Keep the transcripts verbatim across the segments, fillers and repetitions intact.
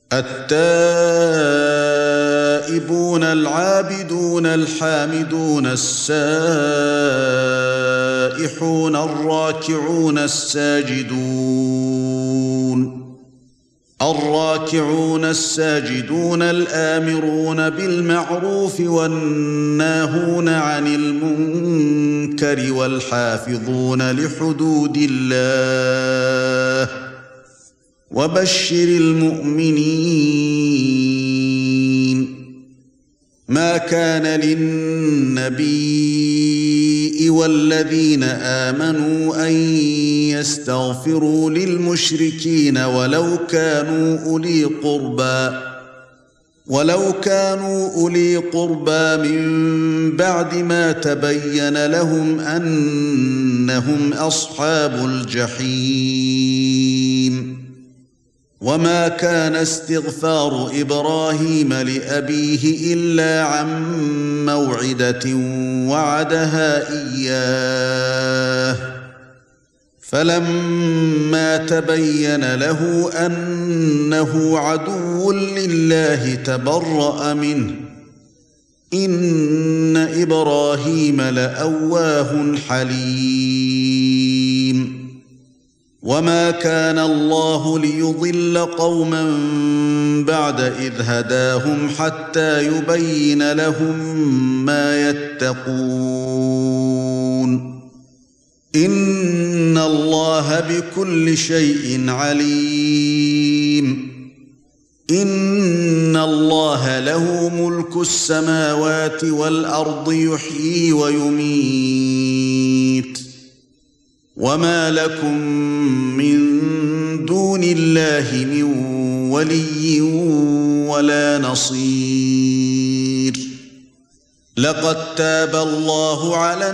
التائبون العابدون الحامدون السائحون الراكعون الساجدون الراكعون الساجدون الآمرون بالمعروف والناهون عن المنكر والحافظون لحدود الله وبشر المؤمنين. ما كان للنبي والذين آمنوا أن يستغفروا للمشركين ولو كانوا أولي قربى ولو كانوا أولي قربى من بعد ما تبين لهم أنهم أصحاب الجحيم. وما كان استغفار إبراهيم لأبيه إلا عن موعدة وعدها إياه فلما تبين له أنه عدو لله تبرأ منه إن إبراهيم لأواه حليم. وما كان الله ليضل قوما بعد إذ هداهم حتى يبين لهم ما يتقون إن الله بكل شيء عليم. إن الله له ملك السماوات والأرض يحيي ويميت وما لكم من دون الله من ولي ولا نصير. لقد تاب الله على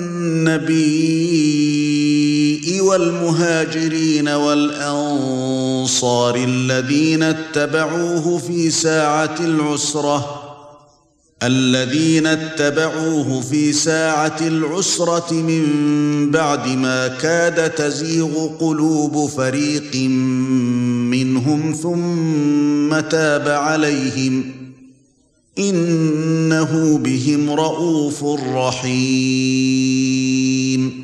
النبي والمهاجرين والأنصار الذين اتبعوه في ساعة العسرة الذين اتبعوه في ساعة العسرة من بعد ما كاد تزيغ قلوب فريق منهم ثم تاب عليهم إنه بهم رءوف رحيم.